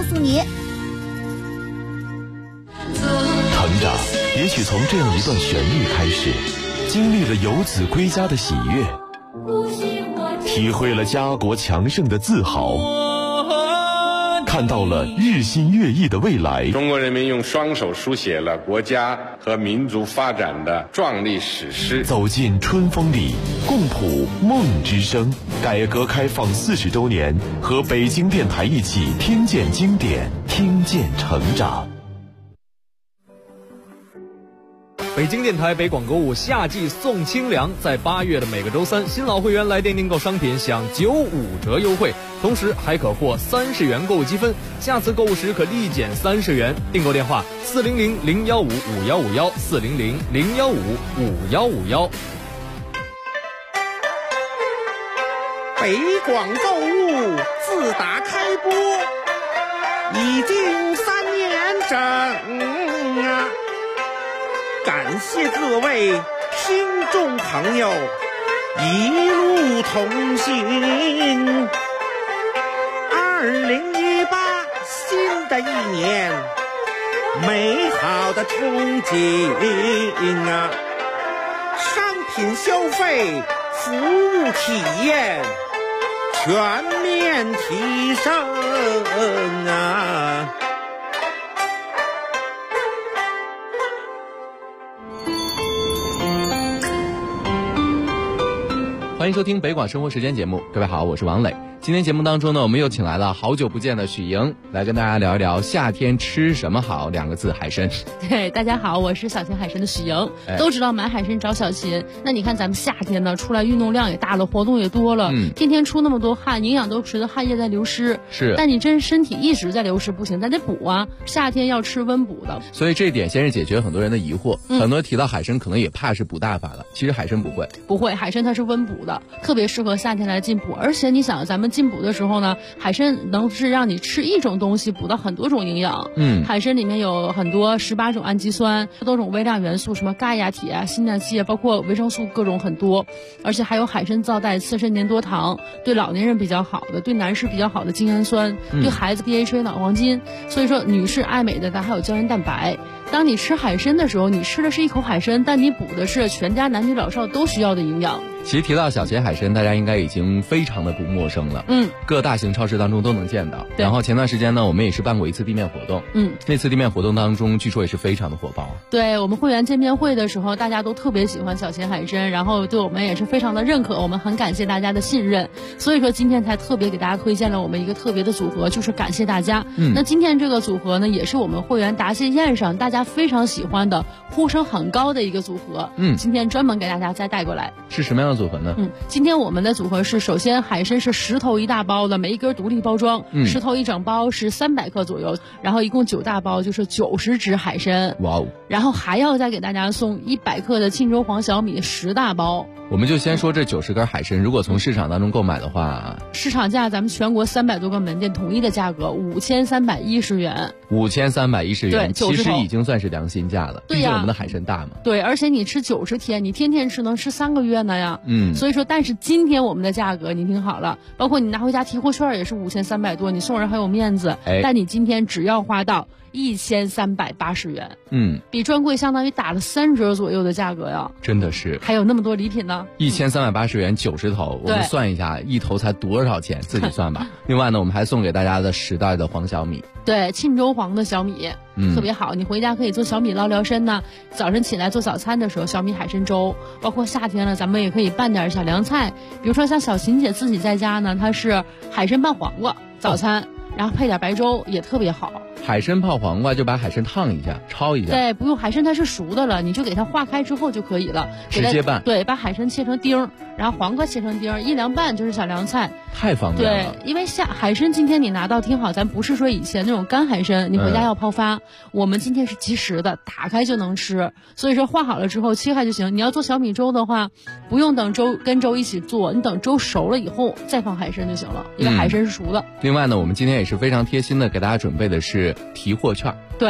诉你。 成长也许从这样一段旋律开始，经历了游子归家的喜悦，体会了家国强盛的自豪，看到了日新月异的未来。 中国人民用双手书写了国家和民族发展的壮丽史诗。 走进春风里，共谱梦之声。改革开放40周年，和北京电台一起听见经典，听见成长。 北京电台北广购物夏季送清凉，在8月的每个周三，新老会员来电订购商品享95折优惠，同时还可获30元购物积分，下次购物时可立减30元。订购电话400-015-5151，400-015-5151。 北广购物自打开播已经3年整啊，感谢各位听众朋友一路同行。2018新的一年，美好的憧憬啊，商品消费、服务体验全面提升啊！ 欢迎收听北广生活时间节目，各位好，我是王磊。今天节目当中呢，我们又请来了好久不见的许莹，来跟大家聊一聊夏天吃什么好，2个字，海参。 对，大家好，我是小秦海参的许莹。都知道买海参找小秦，那你看咱们夏天呢，出来运动量也大了，活动也多了，天天出那么多汗，营养都随着汗液在流失。 是， 但你真身体一直在流失不行，咱得补啊。夏天要吃温补的， 所以这一点先是解决很多人的疑惑。很多人提到海参，可能也怕是补大发了，其实海参不会， 海参它是温补的，特别适合夏天来进补。而且你想，咱们进补的时候呢，海参能是让你吃一种东西补到很多种营养。海参里面有很多18种氨基酸，多种微量元素，什么钙呀、铁啊、锌啊、硒啊，包括维生素各种很多。而且还有海参皂带次生粘多糖，对老年人比较好的，对男士比较好的精氨酸，对孩子 DHA 脑黄金。所以说，女士爱美的，它还有胶原蛋白。当你吃海参的时候，你吃的是一口海参，但你补的是全家男女老少都需要的营养。 其实提到小秦海参，大家应该已经非常的不陌生了。各大型超市当中都能见到。然后前段时间呢，我们也是办过一次地面活动。那次地面活动当中，据说也是非常的火爆。 对，我们会员见面会的时候，大家都特别喜欢小秦海参，然后对我们也是非常的认可，我们很感谢大家的信任。所以说今天才特别给大家推荐了我们一个特别的组合，就是感谢大家。那今天这个组合呢，也是我们会员答谢宴上大家非常喜欢的、呼声很高的一个组合。今天专门给大家再带过来。 是什么样的组合呢？ 今天我们的组合是，首先海参是10头1大包的，每一根独立包装，10头1整包是300克左右，然后一共9大包就是90只海参。哇哦！然后还要再给大家送100克的沁州黄小米10大包。 我们就先说这90根海参，如果从市场当中购买的话， 市场价咱们全国300多个门店统一的价格5310元。 5310元， 对， 其实已经算是良心价了。 对呀， 毕竟我们的海参大嘛。 对，而且你吃90天，你天天吃能吃3个月呢呀。所以说，但是今天我们的价格你听好了，包括你拿回家提货券也是5300多，你送人还有面子。但你今天只要花到1380元，比专柜相当于打了3折左右的价格呀， 真的是。 还有那么多礼品呢 ，1380元90头，我们算一下，一头才多少钱，自己算吧。另外呢，我们还送给大家的10袋的黄小米， 对，沁州黄的小米，特别好，你回家可以做小米捞辽参呢。早晨起来做早餐的时候，小米海参粥，包括夏天了，咱们也可以拌点小凉菜，比如说像小秦姐自己在家呢，她是海参拌黄瓜早餐，然后配点白粥也特别好。 海参泡黄瓜就把海参烫一下，焯一下。 对，不用，海参它是熟的了，你就给它化开之后就可以了， 直接拌。 对，把海参切成丁，然后黄瓜切成丁，一凉拌就是小凉菜， 太方便了。 对，因为海参今天你拿到听好，咱不是说以前那种干海参，你回家要泡发，我们今天是即食的，打开就能吃。所以说化好了之后切开就行。你要做小米粥的话，不用等粥跟粥一起做，你等粥熟了以后再放海参就行了，因为海参是熟的。 另外呢，我们今天也是非常贴心的给大家准备的是提货券。 对。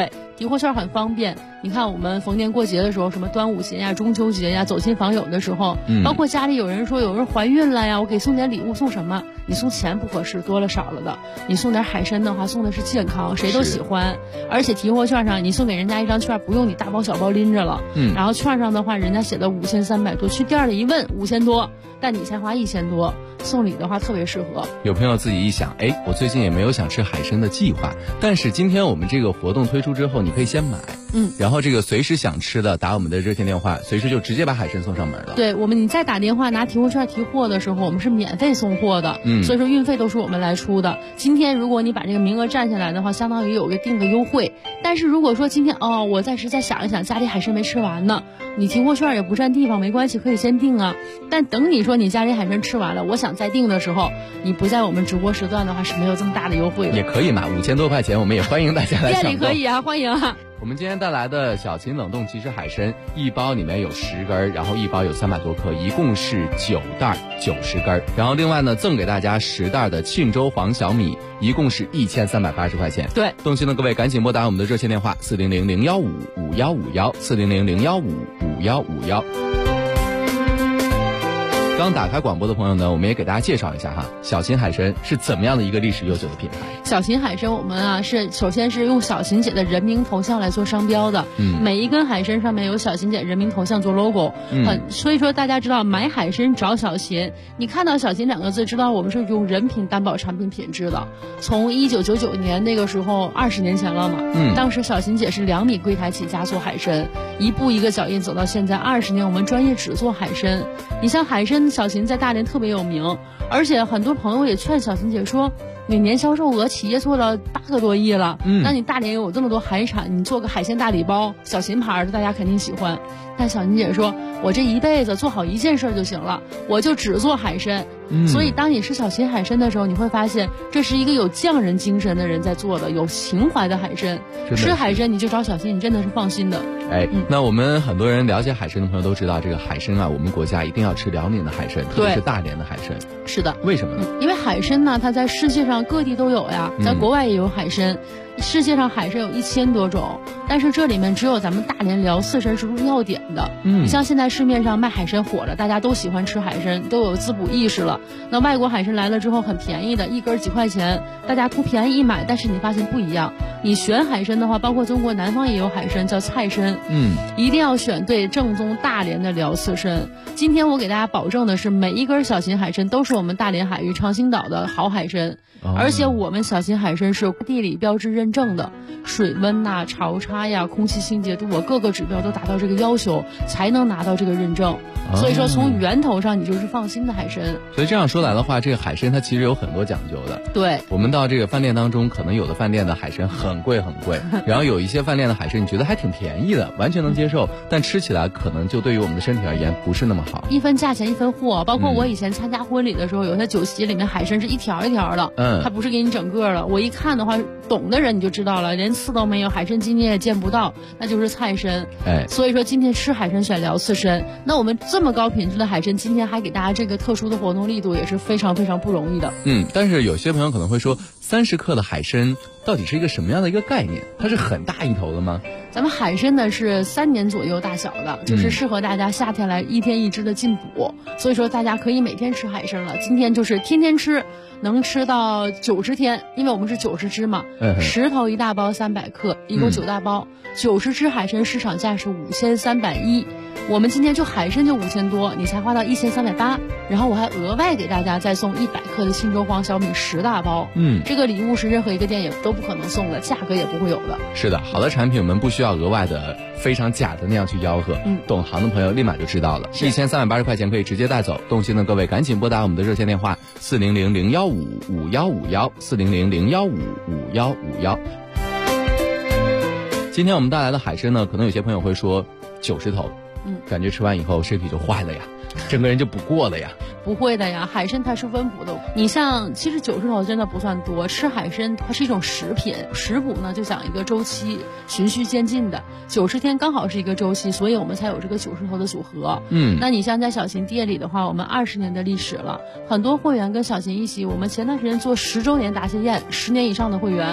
提货券很方便。你看我们逢年过节的时候，什么端午节呀、中秋节呀，走亲访友的时候，包括家里有人说有人怀孕了呀，我给送点礼物，送什么？你送钱不合适，多了少了的。你送点海参的话，送的是健康，谁都喜欢。而且提货券上，你送给人家一张券，不用你大包小包拎着了。然后券上的话，人家写的5300多，去店里一问5000多，但你才花1000多。送礼的话特别适合。 有朋友自己一想，我最近也没有想吃海参的计划，但是今天我们这个活动推出之后，你可以先买，然后这个随时想吃的打我们的热线电话，随时就直接把海参送上门了。 对，你再打电话拿提货券提货的时候，我们是免费送货的，所以说运费都是我们来出的。今天如果你把这个名额占下来的话，相当于有个定个优惠。但是如果说今天我暂时再想一想，家里海参没吃完呢，你提货券也不占地方，没关系，可以先订啊。但等你说你家里海参吃完了，我想再订的时候，你不在我们直播时段的话是没有这么大的优惠的。 也可以嘛，5000多块钱，我们也欢迎大家来抢购。 店里可以啊，欢迎啊。 我们今天带来的小秦冷冻即食海参，一包里面有10根，然后一包有300多克，一共是9袋90根。然后另外呢，赠给大家10袋的庆州黄小米，一共是1380块钱。 对， 动心的各位赶紧拨打我们的热线电话400-015-5151，400-015-5151。刚打开广播的朋友呢，我们也给大家介绍一下哈，小秦海参是怎么样的一个历史悠久的品牌。 小秦海参我们首先是用小秦姐的人名头像来做商标的，每一根海参上面有小秦姐人名头像做 logo，所以说大家知道买海参找小秦，你看到小秦2个字，知道我们是用人品担保产品品质的。从1999年那个时候20年前了嘛，当时小秦姐是2米柜台起家做海参，一步一个脚印走到现在20年，我们专业只做海参。你像海参小秦在大连特别有名，而且很多朋友也劝小秦姐说，你年销售额企业做了8个多亿了，那你大连有这么多海产，你做个海鲜大礼包，小秦牌的大家肯定喜欢。但小秦姐说，我这一辈子做好一件事就行了，我就只做海参。所以当你吃小秦海参的时候，你会发现这是一个有匠人精神的人在做的，有情怀的海参。吃海参你就找小秦，你真的是放心的。 那我们很多人了解海参的朋友都知道，这个海参我们国家一定要吃辽宁的海参，特别是大连的海参。 是的。 为什么呢？ 因为海参呢，它在世界上各地都有呀，在国外也有海参。世界上海参有1000多种，但是这里面只有咱们大连辽刺参是入药典的。你像现在市面上卖海参火了，大家都喜欢吃海参，都有滋补意识了。那外国海参来了之后很便宜的，一根几块钱，大家图便宜一买，但是你发现不一样。你选海参的话，包括中国南方也有海参叫菜参，一定要选对正宗大连的辽刺参。今天我给大家保证的是，每一根小秦海参都是我们大连海域长兴岛的好海参，而且我们小秦海参是地理标志认证的，水温潮差呀、空气清洁度各个指标都达到这个要求，才能拿到这个认证。所以说从源头上你就是放心的海参。 所以这样说来的话，这个海参它其实有很多讲究的。 对， 我们到这个饭店当中，可能有的饭店的海参很贵很贵，然后有一些饭店的海参你觉得还挺便宜的，完全能接受，但吃起来可能就对于我们的身体而言不是那么好。 一分价钱一分货，包括我以前参加婚礼的时候，有些酒席里面海参是一条一条的，它不是给你整个的。我一看的话，懂的人你就知道了，连刺都没有，海参筋你也见不到，那就是菜参。所以说今天吃海参选辽刺参，那我们这么高品质的海参，今天还给大家这个特殊的活动力度，也是非常非常不容易的。 但是有些朋友可能会说，30克的海参到底是一个什么样的一个概念？它是很大一头的吗？ 咱们海参呢是3年左右大小的，就是适合大家夏天来1天1只的进补，所以说大家可以每天吃海参了。今天就是天天吃，能吃到90天，因为我们是90只嘛，10头1大包300克，一共9大包，90只海参市场价是5310，我们今天就海参就5000多，你才花到1380，然后我还额外给大家再送100克的庆州黄小米10大包，这个礼物是任何一个店也都不可能送的，价格也不会有的。 是的，好的产品我们不需要额外的非常假的那样去吆喝，懂行的朋友立马就知道了，1380块钱可以直接带走。动心的各位赶紧拨打我们的热线电话400-015-5151，400-015-5151。今天我们带来的海参呢，可能有些朋友会说90头，感觉吃完以后身体就坏了呀，整个人就不过了呀。 不会的呀，海参它是温补的。你像其实90头真的不算多，吃海参它是一种食品，食补呢就讲一个周期，循序渐进的，90天刚好是一个周期，所以我们才有这个90头的组合。那你像在小秦店里的话，我们20年的历史了，很多会员跟小秦一起，我们前段时间做10周年答谢宴，10年以上的会员，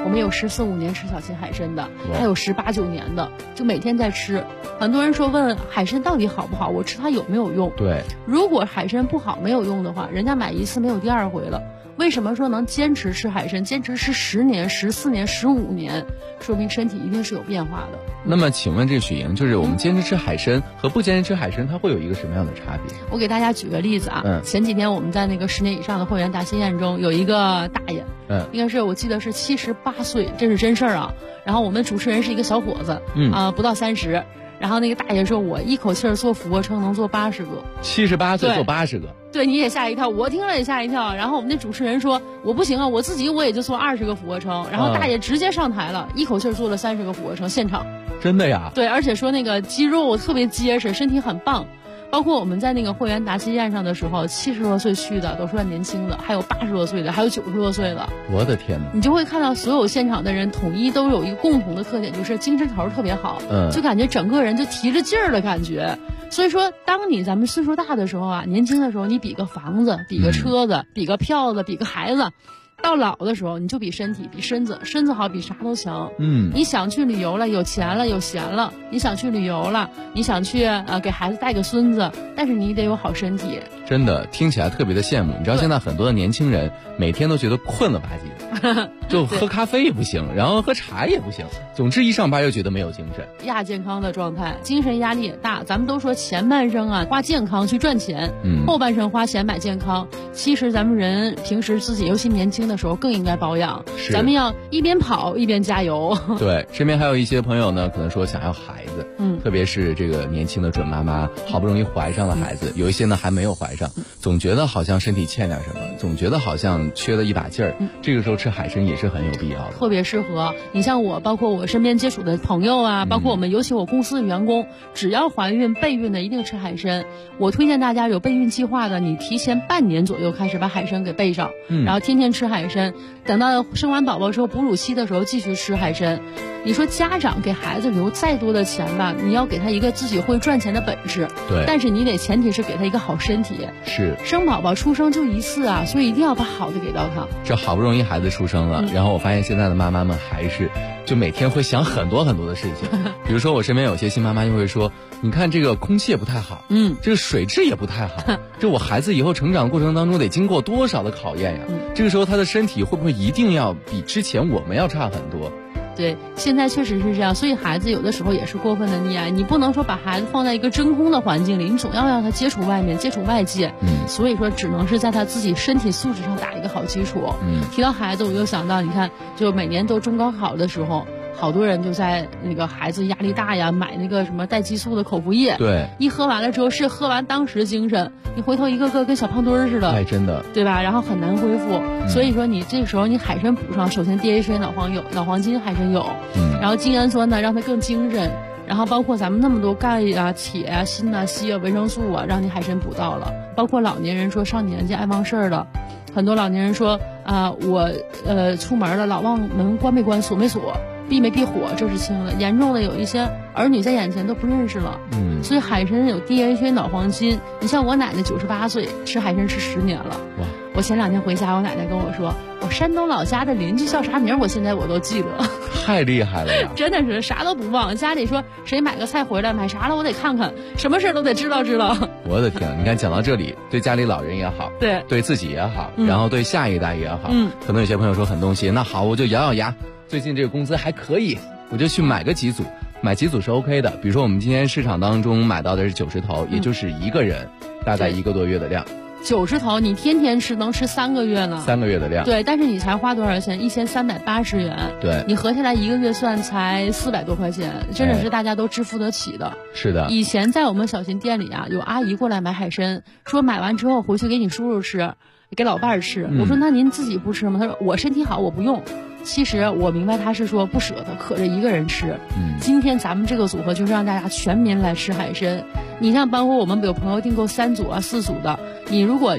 我们有14、15年吃小秦海参的，还有18、19年的，就每天在吃。很多人说问海参到底好不好，我吃它有没有用？ 对， 如果海参不好没有用的话，人家买一次没有第二回了。为什么说能坚持吃海参，坚持吃10年、14年、15年，说明身体一定是有变化的。 那么请问这许莹，就是我们坚持吃海参和不坚持吃海参，它会有一个什么样的差别？ 我给大家举个例子啊，前几天我们在那个10年以上的会员答谢宴中，有一个大爷，应该是我记得是78岁，这是真事儿啊。然后我们主持人是一个小伙子，不到30。然后那个大爷说，我一口气做俯卧撑能做80个 ，78岁做80个， 对，你也吓一跳，我听了也吓一跳。然后我们那主持人说，我不行啊，我自己也就做20个俯卧撑。然后大爷直接上台了，一口气做了30个俯卧撑，现场。 真的呀？ 对，而且说那个肌肉特别结实，身体很棒。包括我们在那个会员答谢宴上的时候，70多岁去的都算年轻的，还有80多岁的，还有90多岁的。 我的天哪！ 你就会看到所有现场的人统一都有一个共同的特点，就是精神头特别好，就感觉整个人就提着劲儿的感觉。所以说，当咱们岁数大的时候啊，年轻的时候你比个房子，比个车子，比个票子，比个孩子。到老的时候，你就比身体，比身子好，比啥都强。你想去旅游了，有钱了，有闲了，你想去旅游了，你想去给孩子带个孙子，但是你得有好身体。 真的听起来特别的羡慕。你知道现在很多的年轻人每天都觉得困了吧唧的，就喝咖啡也不行，然后喝茶也不行，总之一上班又觉得没有精神， 亚健康的状态，精神压力也大。咱们都说前半生啊花健康去赚钱，后半生花钱买健康。其实咱们人平时自己尤其年轻的时候更应该保养，咱们要一边跑一边加油。 对，身边还有一些朋友呢，可能说想要孩子，特别是这个年轻的准妈妈，好不容易怀上了孩子，有一些呢还没有怀上，总觉得好像身体欠点什么，总觉得好像缺了一把劲儿。这个时候吃海参也是很有必要的， 特别适合。你像我，包括我身边接触的朋友啊，包括我们尤其我公司的员工，只要怀孕备孕的一定吃海参。我推荐大家有备孕计划的，你提前半年左右开始把海参给备上，然后天天吃海参，等到生完宝宝之后哺乳期的时候继续吃海参。你说家长给孩子留再多的钱吧，你要给他一个自己会赚钱的本事， 对， 但是你得前提是给他一个好身体。 是， 生宝宝出生就一次啊，所以一定要把好的给到他。 这好不容易孩子出生了，然后我发现现在的妈妈们还是就每天会想很多很多的事情。比如说我身边有些新妈妈就会说，你看这个空气也不太好，这个水质也不太好，这我孩子以后成长过程当中得经过多少的考验呀？这个时候他的身体会不会一定要比之前我们要差很多？ 对，现在确实是这样，所以孩子有的时候也是过分的溺爱，你不能说把孩子放在一个真空的环境里，你总要让他接触外面，接触外界。所以说只能是在他自己身体素质上打一个好基础。提到孩子，我又想到，你看，就每年都中高考的时候，好多人就在那个孩子压力大呀，买那个什么带激素的口服液。 对， 一喝完了之后是喝完当时精神，你回头一个个跟小胖墩儿似的。 哎，真的， 对吧？然后很难恢复。所以说你这个时候你海参补上，首先 DHA 脑黄金海参有，然后精氨酸呢让它更精神，然后包括咱们那么多钙啊、铁啊、锌啊、硒啊、维生素啊，让你海参补到了。包括老年人说上年纪爱忘事儿的，很多老年人说我出门了老忘门关没关锁没锁。避没避火，这是轻的；严重的有一些儿女在眼前都不认识了。所以海参有 DHA 脑黄金。你像我奶奶98岁，吃海参吃10年了。哇！我前2天回家，我奶奶跟我说，我山东老家的邻居叫啥名，我现在都记得。 太厉害了呀！ 真的是啥都不忘。家里说谁买个菜回来，买啥了我得看看，什么事都得知道。 我的天！你看讲到这里，对家里老人也好，对自己也好，然后对下一代也好，可能有些朋友说很动心，那好，我就咬咬牙。最近这个工资还可以，我就去买个几组，买几组是 OK 的。比如说我们今天市场当中买到的是90头，也就是一个人大概1个多月的量。 90头你天天吃能吃3个月呢？3 个月的量。 对，但是你才花多少钱？1380元。 对， 你合下来1个月算才400多块钱，真的是大家都支付得起的。 是的。 以前在我们小秦店里啊，有阿姨过来买海参，说买完之后回去给你叔叔吃，给老伴儿吃。我说那您自己不吃吗？他说我身体好，我不用。其实我明白他是说不舍得，可着一个人吃。今天咱们这个组合就是让大家全民来吃海参。你像包括我们有朋友订购3组啊、4组的，你如果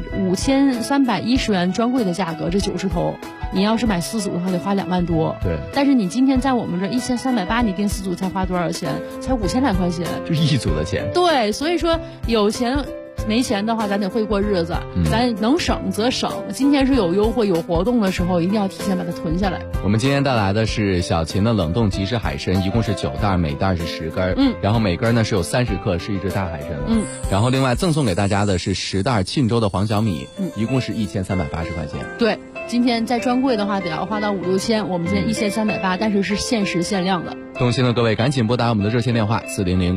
5310元专柜的价格，这90头，你要是买4组的话得花2万多。 对。 但是你今天在我们这1380，你订4组才花多少钱？才5000来块钱。 就1组的钱。 对，所以说有钱。 没钱的话，咱得会过日子，咱能省则省。今天是有优惠有活动的时候，一定要提前把它囤下来。 我们今天带来的是小秦的冷冻即食海参，一共是9袋，每袋是10根，然后每根呢是有30克，是一只大海参了。然后另外赠送给大家的是10袋沁州的黄小米，一共是1380块钱。 对，今天在专柜的话得要花到5、6千，我们今天1380，但是是限时限量的。 动心的各位赶紧拨打我们的热线电话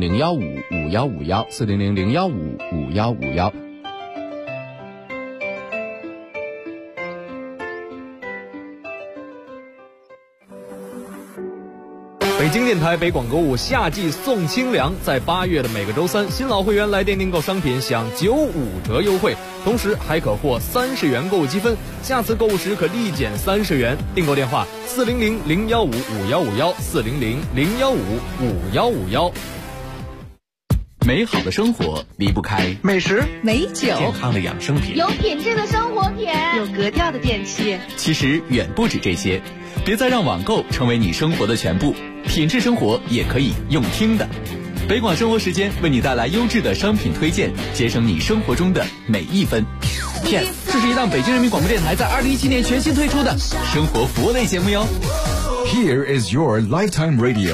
400-015-5151，400-015-5151。 北京电台北广购物夏季送清凉，在8月的每个周三，新老会员来电订购商品享95折优惠，同时还可获30元购物积分，下次购物时可立减30元。订购电话400-015-5151，400-015-5151。 美好的生活离不开美食、 美酒、 健康的养生品、 有品质的生活品、 有格调的电器。 其实远不止这些，别再让网购成为你生活的全部，品质生活也可以用听的。北广生活时间为你带来优质的商品推荐，节省你生活中的每一分。这是一档北京人民广播电台在2017年全新推出的生活服务类节目哟。 Here is your lifetime radio。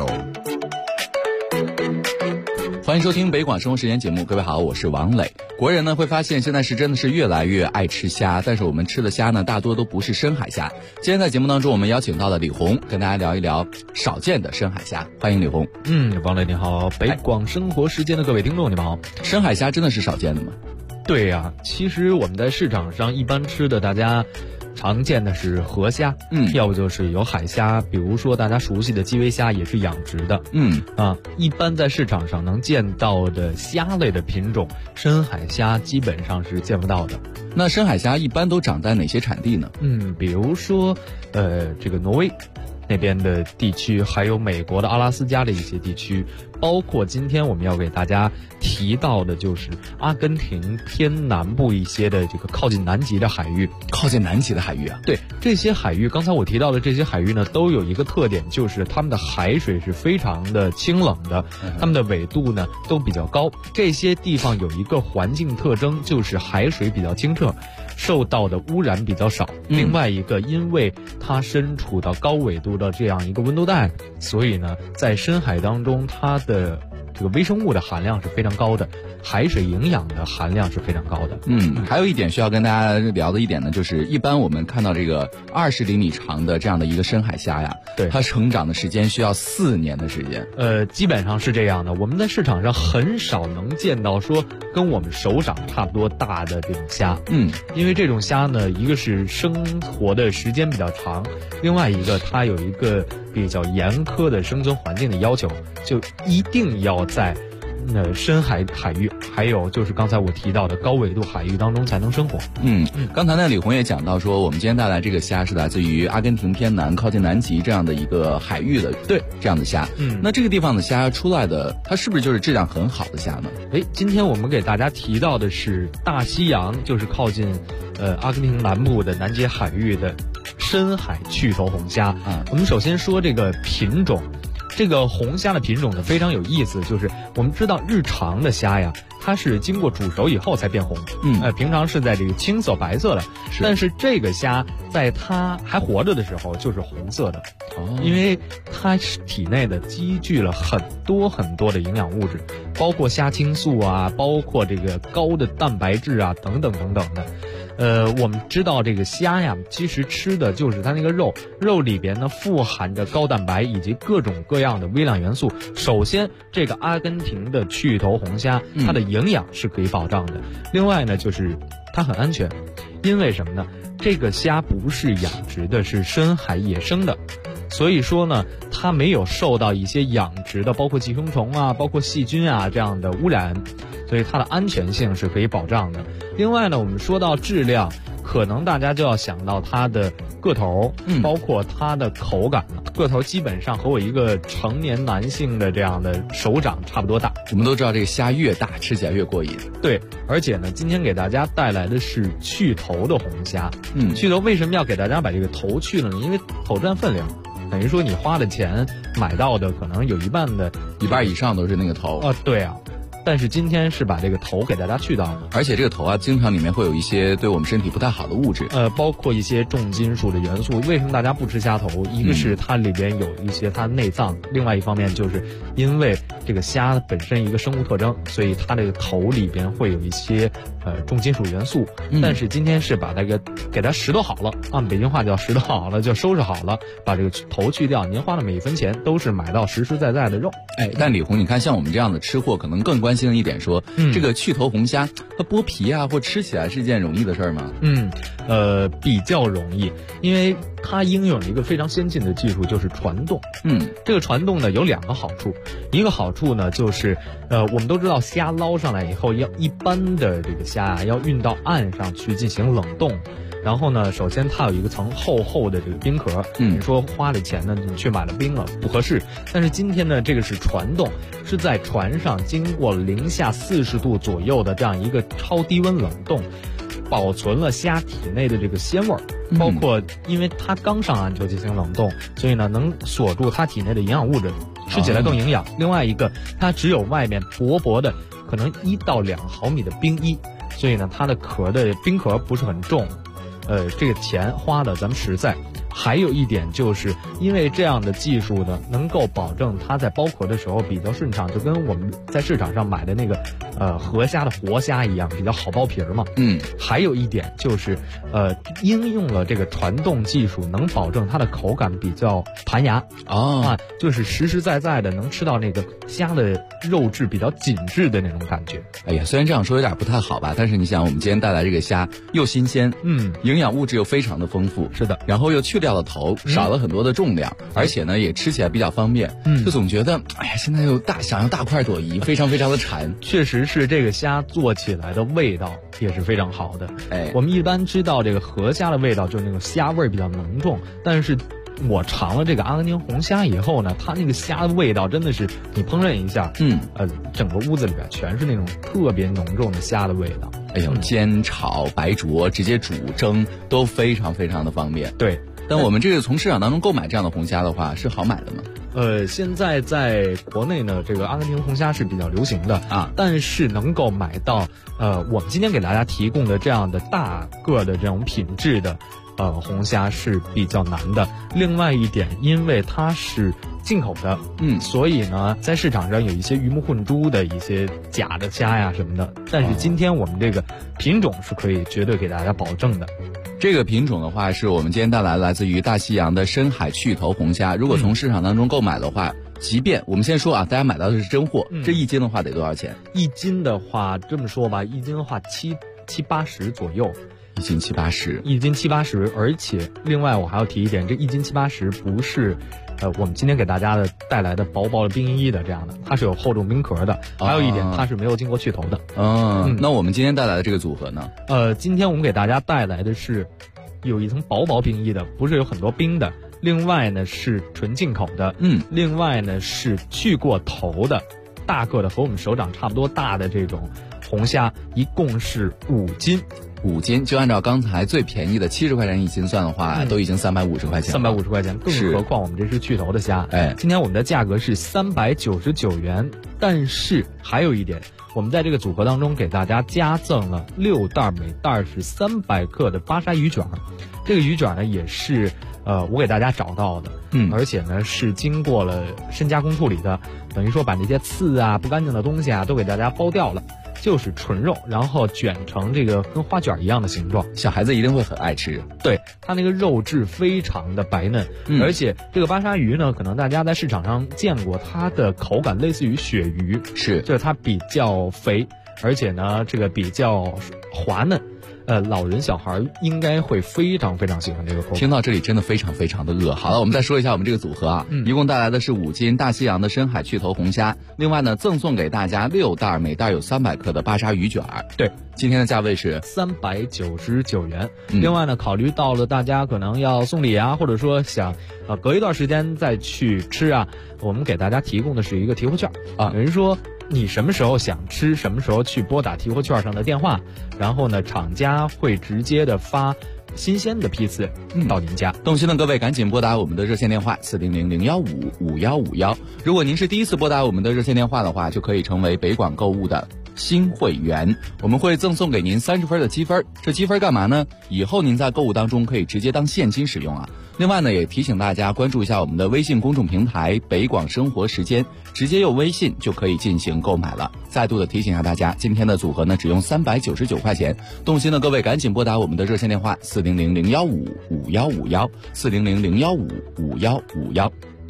欢迎收听北广生活时间节目，各位好，我是王磊。国人呢会发现现在真的是越来越爱吃虾，但是我们吃的虾呢大多都不是深海虾。今天在节目当中我们邀请到了李红，跟大家聊一聊少见的深海虾。欢迎李红。 王磊你好，北广生活时间的各位听众你们好。 深海虾真的是少见的吗？ 对呀，其实我们在市场上一般吃的大家常见的是河虾，要不就是有海虾，比如说大家熟悉的基围虾也是养殖的，一般在市场上能见到的虾类的品种，深海虾基本上是见不到的。 那深海虾一般都长在哪些产地呢？ 比如说，这个挪威那边的地区，还有美国的阿拉斯加的一些地区，包括今天我们要给大家提到的就是阿根廷偏南部一些的这个靠近南极的海域。 靠近南极的海域啊？ 对，这些海域，刚才我提到的这些海域呢，都有一个特点，就是它们的海水是非常的清冷的，它们的纬度呢都比较高。这些地方有一个环境特征，就是海水比较清澈，受到的污染比较少。另外一个，因为它身处到高纬度的这样一个温度带，所以呢，在深海当中，它的这个微生物的含量是非常高的，海水营养的含量是非常高的。 还有一点需要跟大家聊的一点呢，就是一般我们看到这个20厘米长的这样的一个深海虾呀，对，它成长的时间需要4年的时间。 基本上是这样的。我们在市场上很少能见到说跟我们手掌差不多大的这种虾，因为这种虾呢，一个是生活的时间比较长，另外一个它有一个比较严苛的生存环境的要求，就一定要在深海域，还有就是刚才我提到的高纬度海域当中才能生活。 刚才呢李红也讲到说，我们今天带来这个虾是来自于阿根廷偏南靠近南极这样的一个海域的，对，这样的虾。那这个地方的虾出来的，它是不是就是质量很好的虾呢？ 今天我们给大家提到的是大西洋，就是靠近阿根廷南部的南极海域的深海去头红虾。我们首先说这个品种。这个红虾的品种呢非常有意思，就是我们知道日常的虾呀，它是经过煮熟以后才变红，平常是在这个青色白色的，但是这个虾在它还活着的时候就是红色的，因为它体内的积聚了很多很多的营养物质，包括虾青素啊，包括这个高的蛋白质啊，等等等等的。我们知道这个虾呀，其实吃的就是它那个肉里边呢富含着高蛋白以及各种各样的微量元素。首先，这个阿根廷的去头红虾，它的营养是可以保障的。另外呢，就是它很安全，因为什么呢？这个虾不是养殖的，是深海野生的。所以说呢，它没有受到一些养殖的，包括寄生虫啊，包括细菌啊这样的污染，所以它的安全性是可以保障的。另外呢，我们说到质量，可能大家就要想到它的个头，包括它的口感了。个头基本上和我一个成年男性的这样的手掌差不多大。 我们都知道这个虾越大吃起来越过瘾。 对，而且呢，今天给大家带来的是去头的红虾。去头为什么要给大家把这个头去了呢？因为头占分量。等于说你花的钱买到的可能有一半以上都是那个头。对啊， 但是今天是把这个头给大家去掉了， 而且这个头啊，经常里面会有一些对我们身体不太好的物质， 包括一些重金属的元素。为什么大家不吃虾头？一个是它里边有一些它内脏，另外一方面就是因为这个虾本身一个生物特征，所以它这个头里边会有一些重金属元素。但是今天是把那个给它拾掇好了，按北京话叫拾掇好了，就收拾好了，把这个头去掉。您花的每一分钱都是买到实实在在的肉。 但李红，你看像我们这样的吃货，可能更关心的一点说，这个去头红虾，它剥皮啊或吃起来是一件容易的事儿吗？ 比较容易，因为它应用了一个非常先进的技术，就是传动。这个传动呢有2个好处，一个好处呢就是我们都知道虾捞上来以后，要一般的这个虾啊要运到岸上去进行冷冻。然后呢，首先它有一个层厚厚的这个冰壳，你说花了钱呢，你去买了冰了不合适。但是今天呢，这个是传动，是在船上经过零下40度左右的这样一个超低温冷冻，保存了虾体内的这个鲜味儿，包括因为它刚上岸就进行冷冻，所以呢能锁住它体内的营养物质，吃起来更营养。另外一个，它只有外面薄薄的可能1到2毫米的冰衣，所以呢它的冰壳不是很重。这个钱花的咱们实在。还有一点就是因为这样的技术呢，能够保证它在剥壳的时候比较顺畅，就跟我们在市场上买的那个河虾的活虾一样，比较好剥皮儿嘛。还有一点就是应用了这个传动技术，能保证它的口感比较弹牙就是实实在在的能吃到那个虾的肉质比较紧致的那种感觉。 哎呀，虽然这样说有点不太好吧，但是你想我们今天带来这个虾又新鲜，营养物质又非常的丰富， 是的， 然后又去掉了头，少了很多的重量，而且呢也吃起来比较方便，就总觉得哎呀，现在又想要大快朵颐，非常非常的馋。 确实是这个虾做起来的味道也是非常好的。我们一般知道这个河虾的味道就是那种虾味比较浓重，但是我尝了这个阿根廷红虾以后呢，它那个虾的味道真的是你烹饪一下，整个屋子里边全是那种特别浓重的虾的味道。 哎呦，煎炒白灼直接煮蒸都非常非常的方便。 对， 但我们这个从市场当中购买这样的红虾的话，是好买的吗？ 现在在国内呢，这个阿根廷红虾是比较流行的但是能够买到我们今天给大家提供的这样的大个的这种品质的红虾是比较难的。另外一点，因为它是进口的，所以呢，在市场上有一些鱼目混珠的一些假的虾呀什么的。但是今天我们这个品种是可以绝对给大家保证的。 这个品种的话，是我们今天带来自于大西洋的深海去头红虾。如果从市场当中购买的话，即便我们先说大家买到的是真货，这1斤的话得多少钱 ？1斤的话，这么说吧，1斤的话780左右。 1斤780，1 斤780，而且另外我还要提一点，这1斤780不是我们今天给大家带来的薄薄的冰衣的这样的，它是有厚重冰壳的。还有一点，它是没有经过去头的。 那我们今天带来的这个组合呢？ 今天我们给大家带来的是有一层薄冰衣的，不是有很多冰的。另外呢是纯进口的，另外呢是去过头的，大个的和我们手掌差不多大的这种红虾，一共是5斤。 5斤，就按照刚才最便宜的70块钱1斤算的话，都已经350块钱了。 350块钱，更何况我们这是去头的虾。今天我们的价格是399元，但是还有一点，我们在这个组合当中给大家加赠了6袋，每袋是300克的巴沙鱼卷。这个鱼卷呢也是我给大家找到的，而且呢是经过了深加工处理的，等于说把那些刺啊不干净的东西都给大家剥掉了。就是纯肉，然后卷成这个跟花卷一样的形状， 小孩子一定会很爱吃。 对，它那个肉质非常的白嫩，而且这个巴沙鱼呢，可能大家在市场上见过，它的口感类似于鳕鱼，就是它比较肥，而且呢这个比较滑嫩。老人小孩应该会非常非常喜欢这个口感。 听到这里真的非常非常的饿。好了，我们再说一下我们这个组合一共带来的是5斤大西洋的深海去头红虾，另外呢赠送给大家6袋，每袋有300克的巴沙鱼卷。 对， 今天的价位是 399元。另外呢，考虑到了大家可能要送礼或者说想隔一段时间再去吃我们给大家提供的是一个提货券等于说你什么时候想吃，什么时候去拨打提货券上的电话，然后呢厂家会直接的发新鲜的批次到您家。 动心的各位赶紧拨打我们的热线电话400-015-5151。如果您是第一次拨打我们的热线电话的话，就可以成为北广购物的新会员，我们会赠送给您30分的积分。这积分干嘛呢？以后您在购物当中可以直接当现金使用啊。另外呢，也提醒大家关注一下我们的微信公众平台北广生活时间，直接用微信就可以进行购买了。再度的提醒一下大家，今天的组合呢只用399块钱。动心的各位赶紧拨打我们的热线电话400-015-5151 400-015-5151。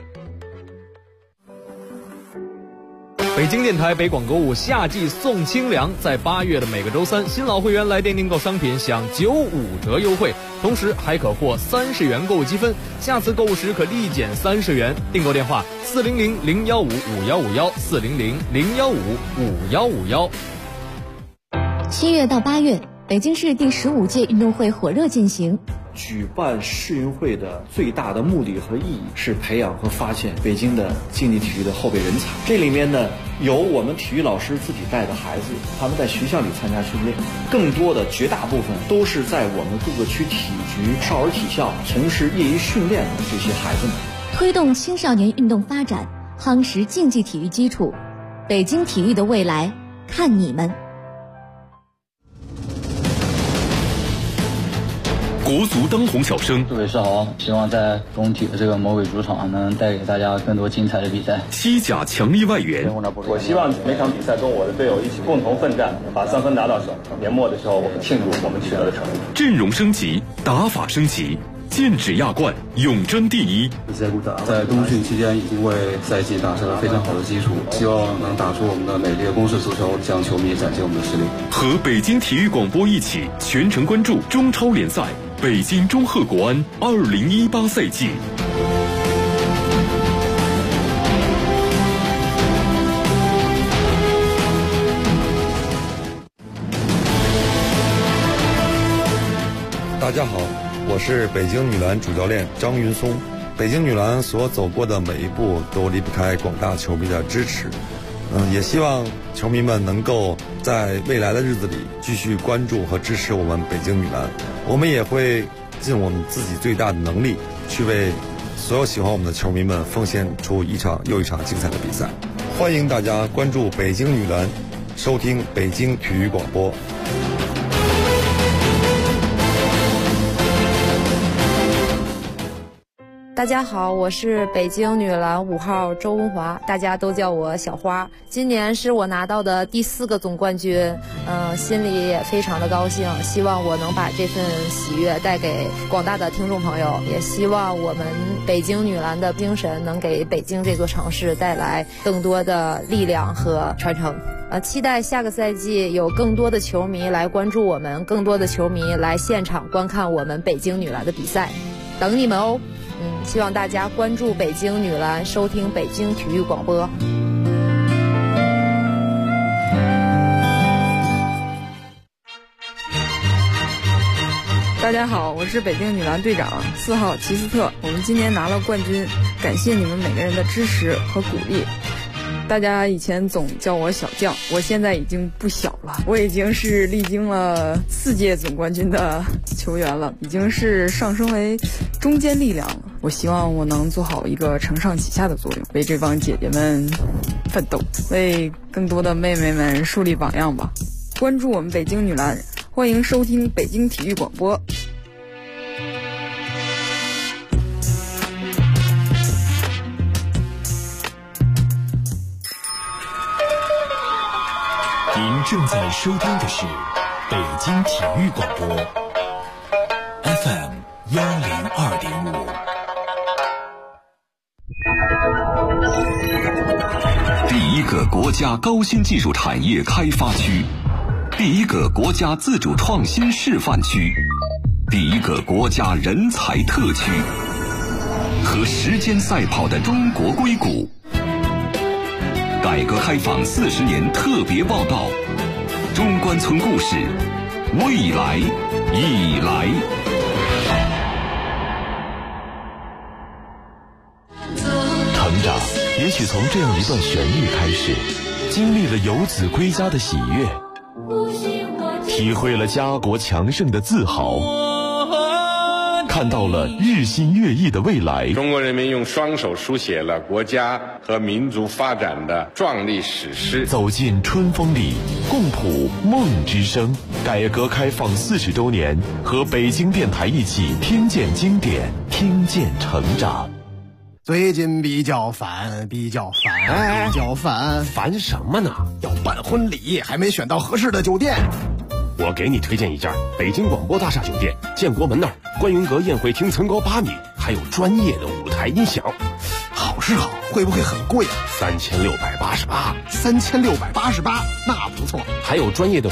北京电台北广购物夏季送清凉，在8月的每个周三，新老会员来电订购商品享95折优惠，同时还可获30元购物积分，下次购物时可立减30元。订购电话400-015-5151 400-015-5151。 7月到8月，北京市第15届运动会火热进行。 举办世运会的最大的目的和意义是培养和发现北京的竞技体育的后备人才。这里面呢，有我们体育老师自己带的孩子，他们在学校里参加训练，更多的绝大部分都是在我们各个区体局、少儿体校从事业余训练的这些孩子们。 推动青少年运动发展，夯实竞技体育基础，北京体育的未来看你们。 国足当红小生， 各位是好，希望在工体的这个魔鬼主场能带给大家更多精彩的比赛。 西甲强力外援， 我希望每场比赛跟我的队友一起共同奋战，把3分拿到手。年末的时候，我们庆祝我们取得的成绩。 阵容升级，打法升级，剑指亚冠，永争第一。 在冬训期间已经为赛季打下了非常好的基础，希望能打出我们的美丽的攻势足球，向球迷展现我们的实力。 和北京体育广播一起全程关注中超联赛北京中赫国安2018赛季。 大家好，我是北京女篮主教练张云松。北京女篮所走过的每一步都离不开广大球迷的支持。也希望球迷们能够在未来的日子里继续关注和支持我们北京女篮。我们也会尽我们自己最大的能力，去为所有喜欢我们的球迷们奉献出一场又一场精彩的比赛。欢迎大家关注北京女篮，收听北京体育广播。 大家好，我是北京女篮5号周文华，大家都叫我小花。今年是我拿到的第4个总冠军，心里也非常的高兴，希望我能把这份喜悦带给广大的听众朋友，也希望我们北京女篮的精神能给北京这座城市带来更多的力量和传承。期待下个赛季有更多的球迷来关注我们，更多的球迷来现场观看我们北京女篮的比赛，等你们哦。希望大家关注北京女篮，收听北京体育广播。 大家好，我是北京女篮队长4号齐斯特。我们今年拿了冠军，感谢你们每个人的支持和鼓励。大家以前总叫我小将，我现在已经不小了，我已经是历经了4届总冠军的球员了，已经是上升为中坚力量了。我希望我能做好一个承上启下的作用，为这帮姐姐们奋斗，为更多的妹妹们树立榜样吧。关注我们北京女篮，欢迎收听北京体育广播。 您正在收听的是北京体育广播 FM 102.5。第一个国家高新技术产业开发区，第一个国家自主创新示范区，第一个国家人才特区，和时间赛跑的中国硅谷。改革开放40年特别报道，中关村故事，未来已来。 成长也许从这样一段旋律开始，经历了游子归家的喜悦，体会了家国强盛的自豪。 看到了日新月异的未来。 中国人民用双手书写了国家和民族发展的壮丽史诗。 走进春风里，共谱梦之声。改革开放40周年，和北京电台一起听见经典，听见成长。 最近比较烦， 烦什么呢？ 要办婚礼，还没选到合适的酒店。 我给你推荐一家北京广播大厦酒店，建国门那儿，观云阁宴会厅层高8米，还有专业的舞台音响。 好是好，会不会很贵啊 ？3688， 那不错。 还有专业的